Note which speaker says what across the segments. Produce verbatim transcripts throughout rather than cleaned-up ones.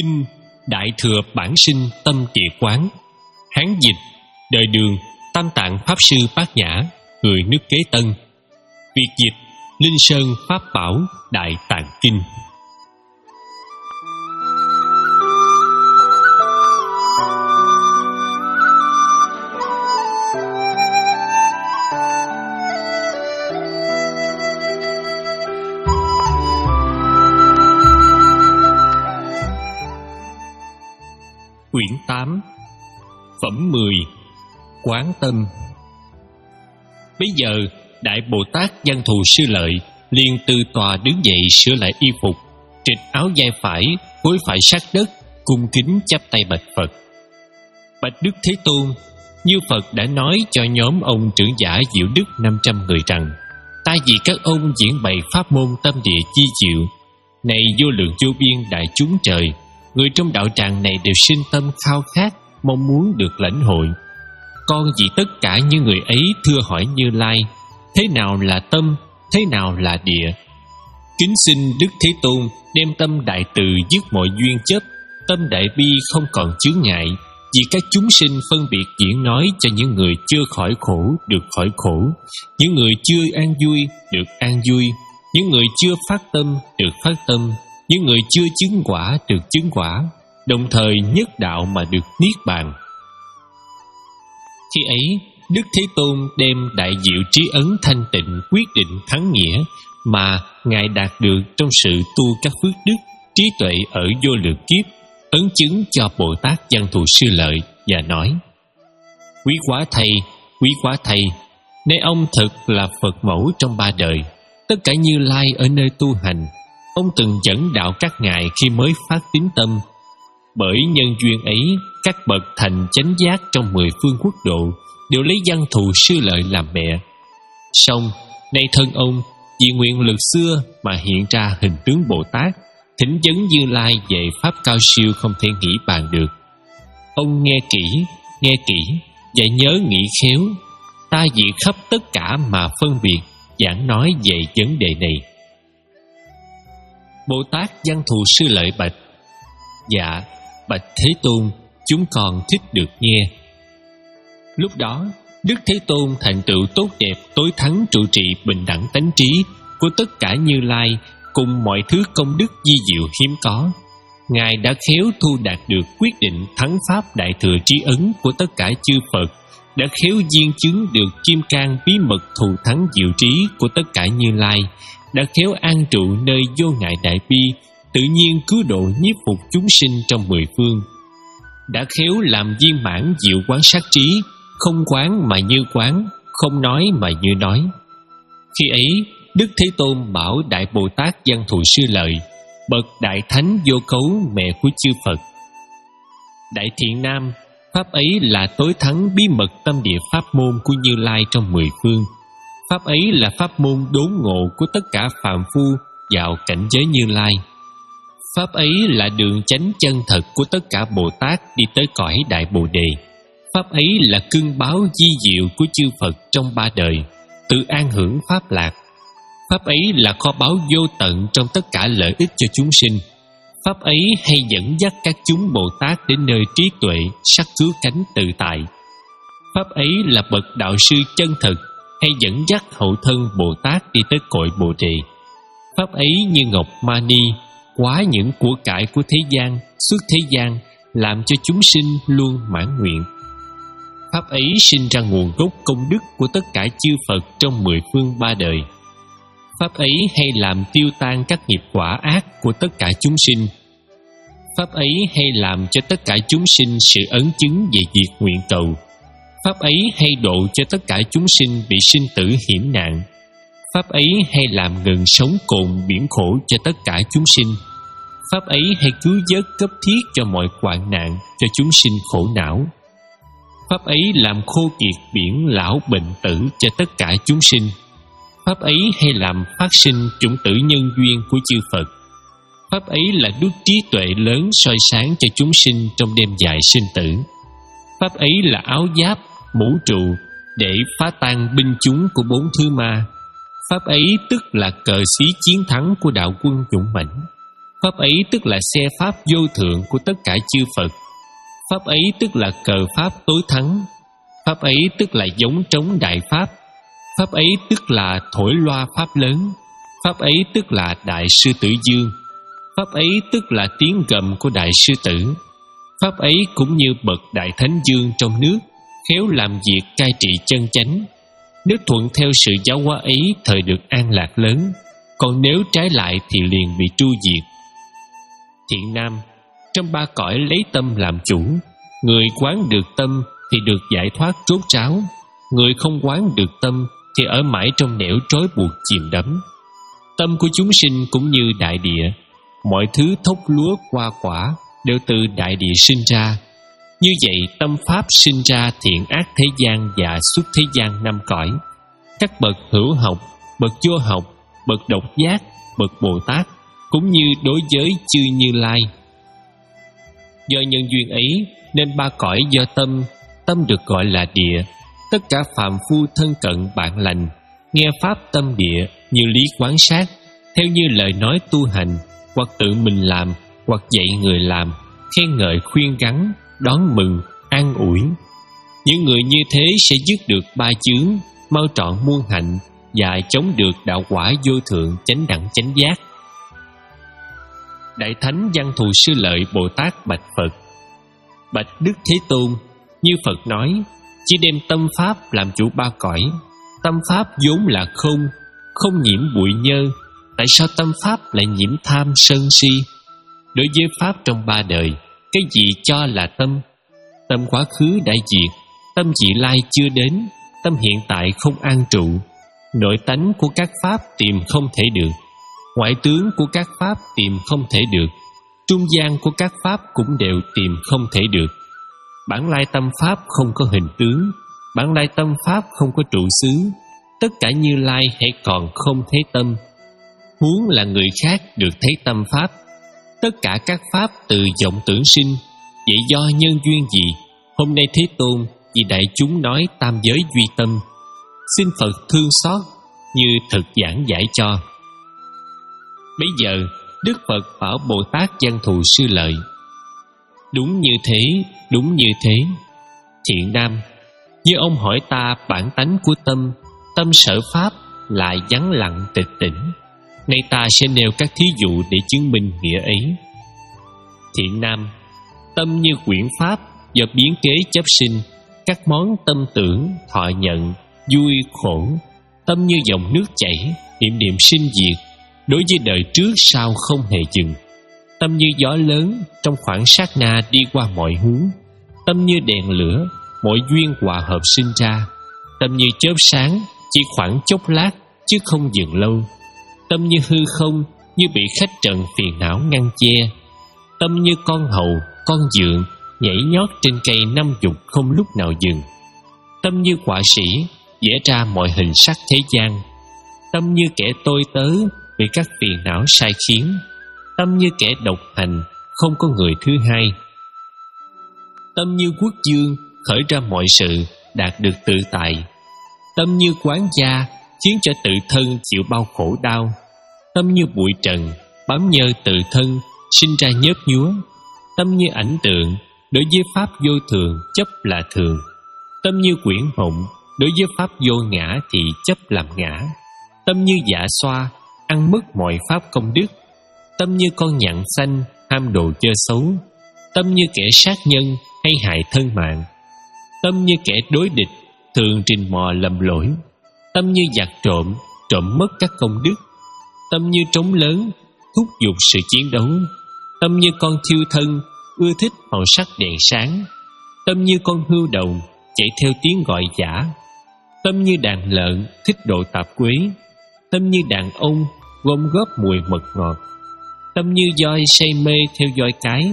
Speaker 1: Kinh Đại Thừa Bản Sinh Tâm Địa Quán. Hán dịch đời Đường, Tam Tạng Pháp Sư Bát Nhã, người nước Kế Tân. Việt dịch Linh Sơn Pháp Bảo Đại Tạng Kinh. Quyển tám. Phẩm mười. Quán Tâm. Bây giờ Đại Bồ Tát Văn Thù Sư Lợi liền từ tòa đứng dậy, sửa lại y phục, trịch áo vai phải, gối phải sát đất, cung kính chắp tay bạch Phật. Bạch Đức Thế Tôn, như Phật đã nói cho nhóm ông trưởng giả Diệu Đức năm trăm người rằng: ta vì các ông diễn bày pháp môn tâm địa chi diệu, này vô lượng vô biên đại chúng trời, người trong đạo tràng này đều sinh tâm khao khát, mong muốn được lãnh hội. Con vì tất cả những người ấy thưa hỏi Như Lai: thế nào là tâm, thế nào là địa? Kính xin Đức Thế Tôn đem tâm đại từ dứt mọi duyên chấp, tâm đại bi không còn chướng ngại, vì các chúng sinh phân biệt diễn nói cho những người chưa khỏi khổ được khỏi khổ, những người chưa an vui được an vui, những người chưa phát tâm được phát tâm, những người chưa chứng quả được chứng quả, đồng thời nhất đạo mà được niết bàn. Khi ấy, Đức Thế Tôn đem đại diệu trí ấn thanh tịnh quyết định thắng nghĩa mà Ngài đạt được trong sự tu các phước đức, trí tuệ ở vô lượng kiếp, ấn chứng cho Bồ Tát Văn Thù Sư Lợi và nói: quý quá thầy, quý quá thầy, nay ông thực là Phật mẫu trong ba đời, tất cả Như Lai ở nơi tu hành. Ông từng dẫn đạo các ngài khi mới phát tín tâm. Bởi nhân duyên ấy, các bậc thành chánh giác trong mười phương quốc độ đều lấy Văn Thù Sư Lợi làm mẹ. Song nay thân ông vì nguyện lực xưa mà hiện ra hình tướng Bồ Tát, thỉnh vấn Như Lai về pháp cao siêu không thể nghĩ bàn được. Ông nghe kỹ, nghe kỹ và nhớ nghĩ khéo. Ta vì khắp tất cả mà phân biệt giảng nói về vấn đề này. Bồ Tát Văn Thù Sư Lợi bạch: dạ, bạch Thế Tôn, chúng con thích được nghe. Lúc đó, Đức Thế Tôn thành tựu tốt đẹp tối thắng trụ trì bình đẳng tánh trí của tất cả Như Lai cùng mọi thứ công đức di diệu hiếm có. Ngài đã khéo thu đạt được quyết định thắng pháp đại thừa trí ấn của tất cả chư Phật, đã khéo viên chứng được kim cang bí mật thù thắng diệu trí của tất cả Như Lai, đã khéo an trụ nơi vô ngại đại bi, tự nhiên cứu độ nhiếp phục chúng sinh trong mười phương, đã khéo làm viên mãn diệu quán sát trí, không quán mà như quán, không nói mà như nói. Khi ấy, Đức Thế Tôn bảo Đại Bồ Tát Văn Thù Sư Lợi, bậc đại thánh vô cấu mẹ của chư Phật: đại thiện nam, pháp ấy là tối thắng bí mật tâm địa pháp môn của Như Lai trong mười phương. Pháp ấy là pháp môn đốn ngộ của tất cả phàm phu vào cảnh giới Như Lai. Pháp ấy là đường chánh chân thật của tất cả Bồ Tát đi tới cõi Đại Bồ Đề. Pháp ấy là cưng báo di diệu của chư Phật trong ba đời, tự an hưởng pháp lạc. Pháp ấy là kho báu vô tận trong tất cả lợi ích cho chúng sinh. Pháp ấy hay dẫn dắt các chúng Bồ Tát đến nơi trí tuệ, sắc cứu cánh tự tại. Pháp ấy là bậc đạo sư chân thực, hay dẫn dắt hậu thân Bồ Tát đi tới cội Bồ Đề. Pháp ấy như ngọc mani, quá những của cải của thế gian, xuất thế gian, làm cho chúng sinh luôn mãn nguyện. Pháp ấy sinh ra nguồn gốc công đức của tất cả chư Phật trong mười phương ba đời. Pháp ấy hay làm tiêu tan các nghiệp quả ác của tất cả chúng sinh. Pháp ấy hay làm cho tất cả chúng sinh sự ấn chứng về việc nguyện cầu. Pháp ấy hay độ cho tất cả chúng sinh bị sinh tử hiểm nạn. Pháp ấy hay làm ngừng sống cồn biển khổ cho tất cả chúng sinh. Pháp ấy hay cứu vớt cấp thiết cho mọi hoạn nạn cho chúng sinh khổ não. Pháp ấy làm khô kiệt biển lão bệnh tử cho tất cả chúng sinh. Pháp ấy hay làm phát sinh chủng tử nhân duyên của chư Phật. Pháp ấy là đuốc trí tuệ lớn soi sáng cho chúng sinh trong đêm dài sinh tử. Pháp ấy là áo giáp, mũ trụ để phá tan binh chúng của bốn thứ ma. Pháp ấy tức là cờ xí chiến thắng của đạo quân dũng mãnh. Pháp ấy tức là xe pháp vô thượng của tất cả chư Phật. Pháp ấy tức là cờ pháp tối thắng. Pháp ấy tức là giống trống đại pháp. Pháp ấy tức là thổi loa pháp lớn. Pháp ấy tức là đại sư tử dương. Pháp ấy tức là tiếng gầm của đại sư tử. Pháp ấy cũng như bậc đại thánh dương trong nước, khéo làm việc cai trị chân chánh. Nếu thuận theo sự giáo hóa ấy, thời được an lạc lớn, còn nếu trái lại thì liền bị tru diệt. Thiện nam, trong ba cõi lấy tâm làm chủ. Người quán được tâm thì được giải thoát rốt ráo. Người không quán được tâm thì ở mãi trong nẻo trói buộc chìm đắm. Tâm của chúng sinh cũng như đại địa, mọi thứ thóc lúa hoa quả đều từ đại địa sinh ra. Như vậy tâm pháp sinh ra thiện ác thế gian và xuất thế gian năm cõi. Các bậc hữu học, bậc vô học, bậc độc giác, bậc Bồ Tát, cũng như đối với chư Như Lai. Do nhân duyên ấy nên ba cõi do tâm, tâm được gọi là địa. Tất cả phàm phu thân cận bạn lành, nghe pháp tâm địa như lý quán sát, theo như lời nói tu hành, hoặc tự mình làm, hoặc dạy người làm, khen ngợi khuyên gắn, đón mừng, an ủi. Những người như thế sẽ dứt được ba chướng, mau trọn muôn hạnh và chống được đạo quả vô thượng chánh đẳng chánh giác. Đại Thánh Văn Thù Sư Lợi Bồ Tát bạch Phật: Bạch Đức Thế Tôn, như Phật nói, chỉ đem tâm pháp làm chủ ba cõi. Tâm pháp vốn là không, không nhiễm bụi nhơ. Tại sao tâm pháp lại nhiễm tham sân si? Đối với pháp trong ba đời, cái gì cho là tâm? Tâm quá khứ đã diệt, tâm vị lai chưa đến, tâm hiện tại không an trụ. Nội tánh của các pháp tìm không thể được, ngoại tướng của các pháp tìm không thể được, trung gian của các pháp cũng đều tìm không thể được. Bản lai tâm pháp không có hình tướng, bản lai tâm pháp không có trụ xứ. Tất cả Như Lai hãy còn không thấy tâm, huống là người khác được thấy tâm pháp. Tất cả các pháp từ vọng tưởng sinh, vậy do nhân duyên gì? Hôm nay Thế Tôn vì đại chúng nói tam giới duy tâm, xin Phật thương xót như thực giảng giải cho. Bây giờ Đức Phật bảo Bồ Tát Văn Thù Sư Lợi: Đúng như thế, đúng như thế. Thiện nam, như ông hỏi ta bản tánh của tâm, tâm sở pháp lại vắng lặng tịch tỉnh. Nay ta sẽ nêu các thí dụ để chứng minh nghĩa ấy. Thiện nam, tâm như quyển pháp, do biến kế chấp sinh các món tâm tưởng, thọ nhận, vui, khổ. Tâm như dòng nước chảy, niệm niệm sinh diệt, đối với đời trước sau không hề dừng. Tâm như gió lớn, trong khoảng sát na đi qua mọi hướng. Tâm như đèn lửa, mọi duyên hòa hợp sinh ra. Tâm như chớp sáng, chỉ khoảng chốc lát, chứ không dừng lâu. Tâm như hư không, như bị khách trần phiền não ngăn che. Tâm như con hầu, con dượng, nhảy nhót trên cây năm dục không lúc nào dừng. Tâm như họa sĩ, vẽ ra mọi hình sắc thế gian. Tâm như kẻ tôi tớ, bị các phiền não sai khiến. Tâm như kẻ độc hành, không có người thứ hai. Tâm như quốc dương, khởi ra mọi sự, đạt được tự tại. Tâm như quán gia, khiến cho tự thân chịu bao khổ đau. Tâm như bụi trần, bám nhơ tự thân, sinh ra nhớp nhúa. Tâm như ảnh tượng, đối với pháp vô thường chấp là thường. Tâm như quyển mộng, đối với pháp vô ngã thì chấp làm ngã. Tâm như dạ xoa, ăn mất mọi pháp công đức. Tâm như con nhặng xanh, ham đồ chơi xấu. Tâm như kẻ sát nhân, hay hại thân mạng. Tâm như kẻ đối địch, thường trình mò lầm lỗi. Tâm như giặc trộm, trộm mất các công đức. Tâm như trống lớn, thúc giục sự chiến đấu. Tâm như con thiêu thân, ưa thích màu sắc đèn sáng. Tâm như con hươu đồng, chạy theo tiếng gọi giả. Tâm như đàn lợn, thích độ tạp quế. Tâm như đàn ông, gom góp mùi mật ngọt. Tâm như voi say mê theo voi cái.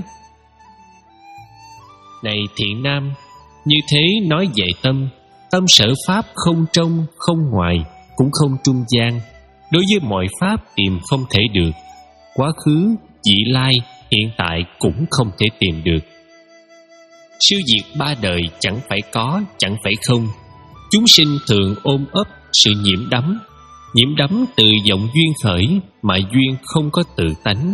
Speaker 1: Này thiện nam, như thế nói về tâm. Tâm sở pháp không trong, không ngoài, cũng không trung gian. Đối với mọi pháp tìm không thể được. Quá khứ, vị lai, hiện tại cũng không thể tìm được. Siêu diệt ba đời chẳng phải có, chẳng phải không. Chúng sinh thường ôm ấp sự nhiễm đắm. Nhiễm đắm từ vọng duyên khởi, mà duyên không có tự tánh,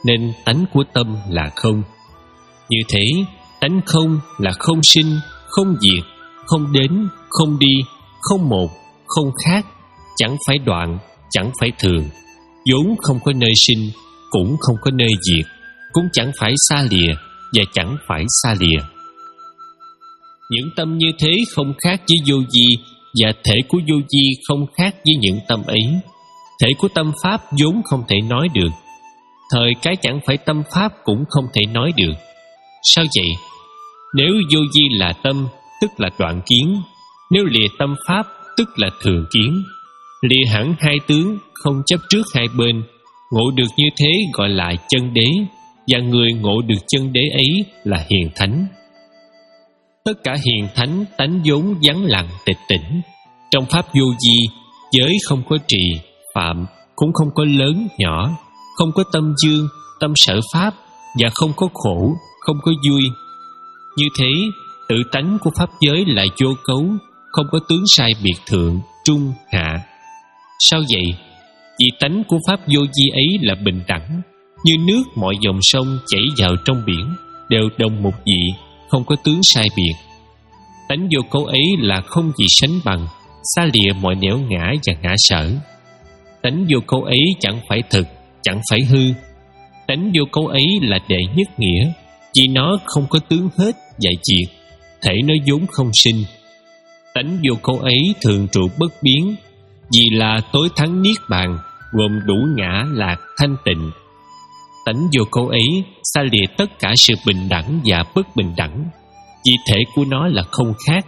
Speaker 1: nên tánh của tâm là không. Như thế, tánh không là không sinh, không diệt, không đến, không đi, không một, không khác, chẳng phải đoạn, chẳng phải thường, vốn không có nơi sinh, cũng không có nơi diệt, cũng chẳng phải xa lìa và chẳng phải xa lìa. Những tâm như thế không khác với vô vi, và thể của vô vi không khác với những tâm ấy. Thể của tâm pháp vốn không thể nói được, thời cái chẳng phải tâm pháp cũng không thể nói được. Sao vậy? Nếu vô vi là tâm, tức là đoạn kiến. Nếu lìa tâm pháp, tức là thường kiến. Lìa hẳn hai tướng, không chấp trước hai bên, ngộ được như thế gọi là chân đế, và người ngộ được chân đế ấy là hiền thánh. Tất cả hiền thánh tánh vốn vắng lặng tịch tỉnh. Trong pháp vô vi, giới không có trì, phạm, cũng không có lớn, nhỏ, không có tâm dương, tâm sở pháp, và không có khổ, không có vui. Như thế, tự tánh của pháp giới là vô cấu, không có tướng sai biệt thượng, trung, hạ. Sao vậy? Vì tánh của pháp vô vi ấy là bình đẳng, như nước mọi dòng sông chảy vào trong biển, đều đồng một vị, không có tướng sai biệt. Tánh vô cấu ấy là không gì sánh bằng, xa lìa mọi nẻo ngã và ngã sở. Tánh vô cấu ấy chẳng phải thực, chẳng phải hư. Tánh vô cấu ấy là đệ nhất nghĩa, vì nó không có tướng hết và diệt, thể nó vốn không sinh. Tánh vô cấu ấy thường trụ bất biến, vì là tối thắng niết bàn, gồm đủ ngã lạc thanh tịnh. Tánh vô cấu ấy xa lìa tất cả sự bình đẳng và bất bình đẳng, vì thể của nó là không khác.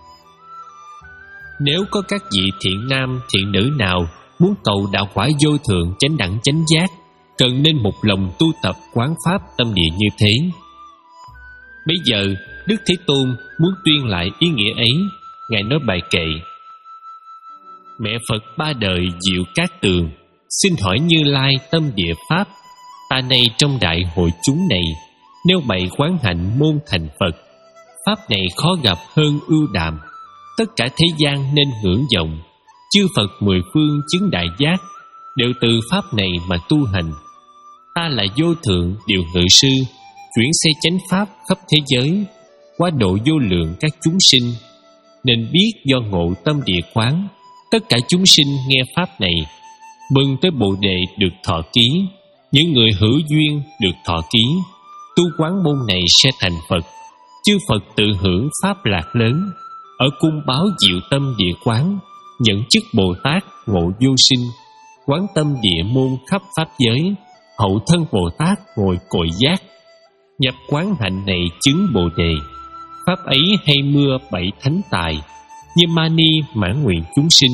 Speaker 1: Nếu có các vị thiện nam thiện nữ nào muốn cầu đạo quả vô thượng chánh đẳng chánh giác, cần nên một lòng tu tập quán pháp tâm địa như thế. Bây giờ Đức Thế Tôn muốn tuyên lại ý nghĩa ấy. Ngài nói bài kệ: Mẹ Phật ba đời diệu cát tường, xin hỏi Như Lai tâm địa pháp. Ta nay trong đại hội chúng này, nếu bày quán hạnh môn thành Phật. Pháp này khó gặp hơn ưu đàm, tất cả thế gian nên ngưỡng vọng. Chư Phật mười phương chứng đại giác, đều từ pháp này mà tu hành. Ta là vô thượng điều ngự sư, chuyển xây chánh pháp khắp thế giới, quá độ vô lượng các chúng sinh. Nên biết do ngộ tâm địa quán, tất cả chúng sinh nghe pháp này, mừng tới Bồ Đề được thọ ký. Những người hữu duyên được thọ ký, tu quán môn này sẽ thành Phật. Chư Phật tự hưởng pháp lạc lớn, ở cung báo diệu tâm địa quán, nhận chức Bồ Tát ngộ vô sinh, quán tâm địa môn khắp pháp giới. Hậu thân Bồ Tát ngồi cội giác, nhập quán hạnh này chứng Bồ Đề. Pháp ấy hay mưa bảy thánh tài, như mani mãn nguyện chúng sinh.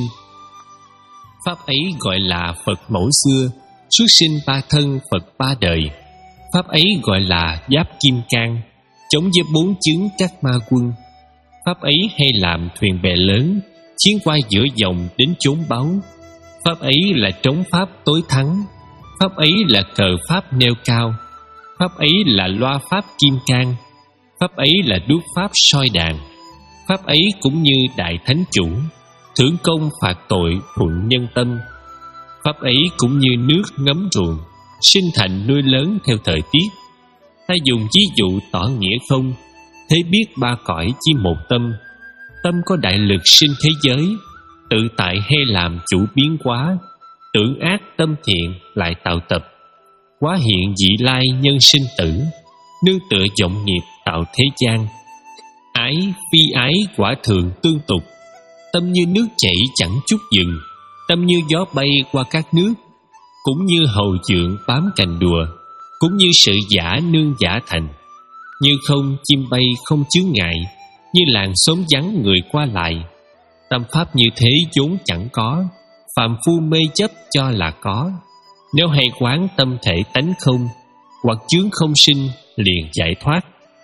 Speaker 1: Pháp ấy gọi là Phật mẫu xưa, xuất sinh ba thân Phật ba đời. Pháp ấy gọi là giáp kim cang, chống với bốn chứng các ma quân. Pháp ấy hay làm thuyền bè lớn, chiến qua giữa dòng đến chốn báu. Pháp ấy là trống pháp tối thắng. Pháp ấy là cờ pháp nêu cao. Pháp ấy là loa pháp kim cang. Pháp ấy là đuốc pháp soi đàn. Pháp ấy cũng như đại thánh chủ, thưởng công phạt tội thuận nhân tâm. Pháp ấy cũng như nước ngấm ruộng, sinh thành nuôi lớn theo thời tiết. Ta dùng ví dụ tỏ nghĩa không, thế biết ba cõi chi một tâm. Tâm có đại lực sinh thế giới, tự tại hay làm chủ biến hóa. Tưởng ác tâm thiện lại tạo tập, hóa hiện vị lai nhân sinh tử. Nương tựa vọng nghiệp tạo thế gian, ái phi ái quả thường tương tục. Tâm như nước chảy chẳng chút dừng, tâm như gió bay qua các nước. Cũng như hầu dượng bám cành đùa, cũng như sự giả nương giả thành. Như không chim bay không chướng ngại, như làng xóm vắng người qua lại. Tâm pháp như thế vốn chẳng có, phàm phu mê chấp cho là có. Nếu hay quán tâm thể tánh không, hoặc chướng không sinh liền giải thoát.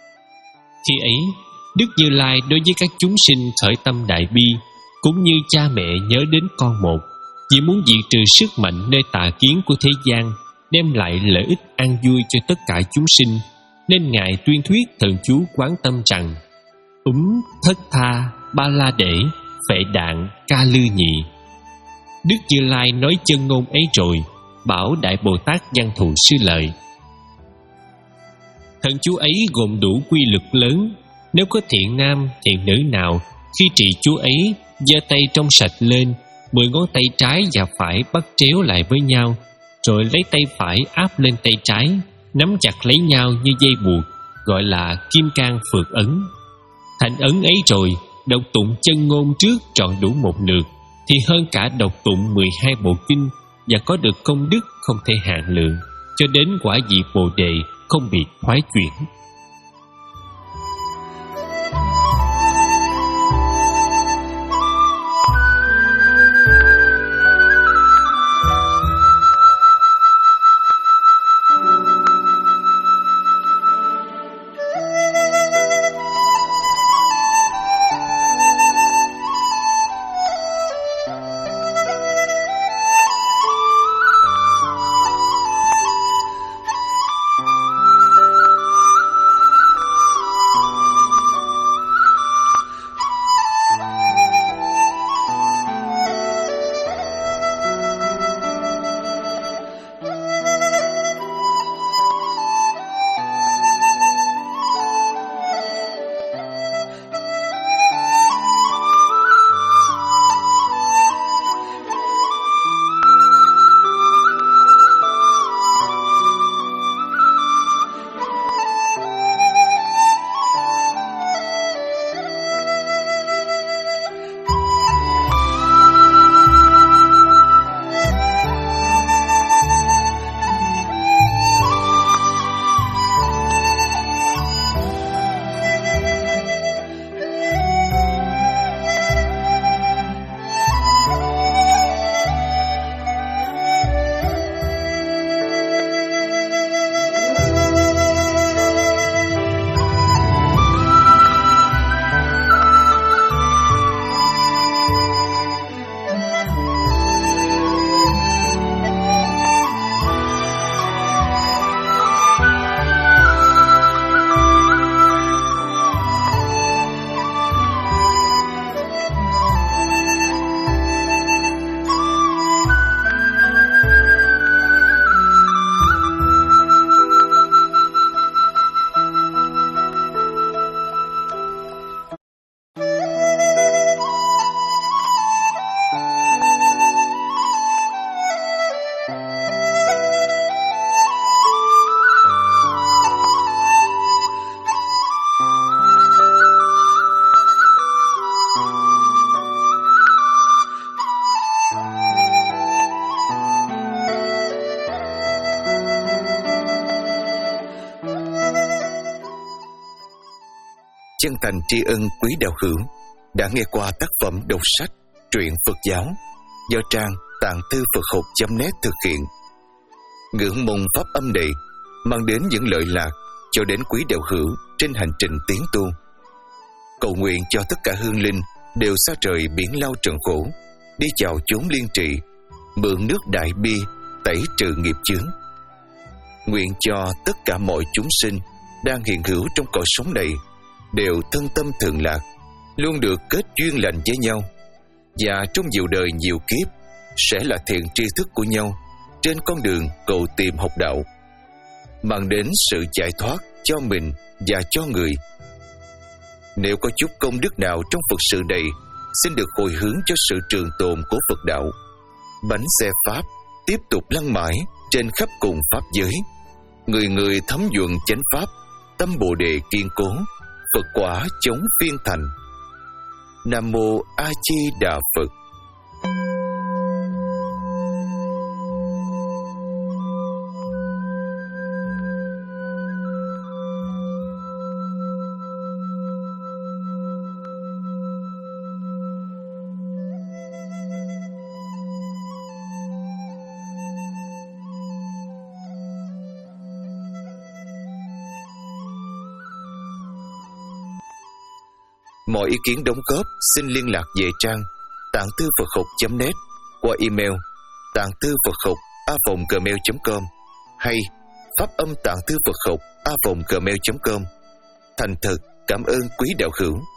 Speaker 1: Khi ấy Đức Như Lai đối với các chúng sinh khởi tâm đại bi, cũng như cha mẹ nhớ đến con một, vì muốn diệt trừ sức mạnh nơi tà kiến của thế gian, đem lại lợi ích an vui cho tất cả chúng sinh, nên Ngài tuyên thuyết thần chú quán tâm rằng: Úm thất tha ba la để phệ đạn ca lư nhị. Đức Như Lai nói chân ngôn ấy rồi, bảo Đại Bồ Tát Văn Thù Sư lợi: Thần chú ấy gồm đủ quy lực lớn. Nếu có thiện nam, thiện nữ nào khi trì chú ấy giơ tay trong sạch lên, mười ngón tay trái và phải bắt chéo lại với nhau, rồi lấy tay phải áp lên tay trái, nắm chặt lấy nhau như dây buộc, gọi là kim cang phược ấn. Thành ấn ấy rồi, đọc tụng chân ngôn trước trọn đủ một lượt, thì hơn cả đọc tụng mười hai bộ kinh, và có được công đức không thể hạn lượng, cho đến quả vị Bồ Đề không bị thoái chuyển.
Speaker 2: Chân thành tri ân quý đạo hữu đã nghe qua tác phẩm đọc sách truyện Phật giáo do trang tạng thư Phật học chấm net thực hiện. Ngưỡng mong pháp âm này mang đến những lợi lạc cho đến quý đạo hữu trên hành trình tiến tu. Cầu nguyện cho tất cả hương linh đều xa trời biển lao trần khổ, đi chào chốn liên trị, mượn nước đại bi tẩy trừ nghiệp chướng. Nguyện cho tất cả mọi chúng sinh đang hiện hữu trong cõi sống này đều thân tâm thường lạc, luôn được kết duyên lành với nhau, và trong nhiều đời nhiều kiếp sẽ là thiện tri thức của nhau trên con đường cầu tìm học đạo, mang đến sự giải thoát cho mình và cho người. Nếu có chút công đức nào trong Phật sự này, xin được hồi hướng cho sự trường tồn của Phật đạo. Bánh xe Pháp tiếp tục lăn mãi trên khắp cùng Pháp giới, người người thấm nhuận chánh Pháp, tâm Bồ Đề kiên cố, Phật quả chống phiên thành. Nam Mô A Di Đà Phật. Mọi ý kiến đóng góp xin liên lạc về trang tạng thư Phật học chấm net qua email tạng thư Phật học a vòng gmail chấm com hay pháp âm tạng thư Phật học a vòng gmail chấm com. Thành thật cảm ơn quý đạo hữu.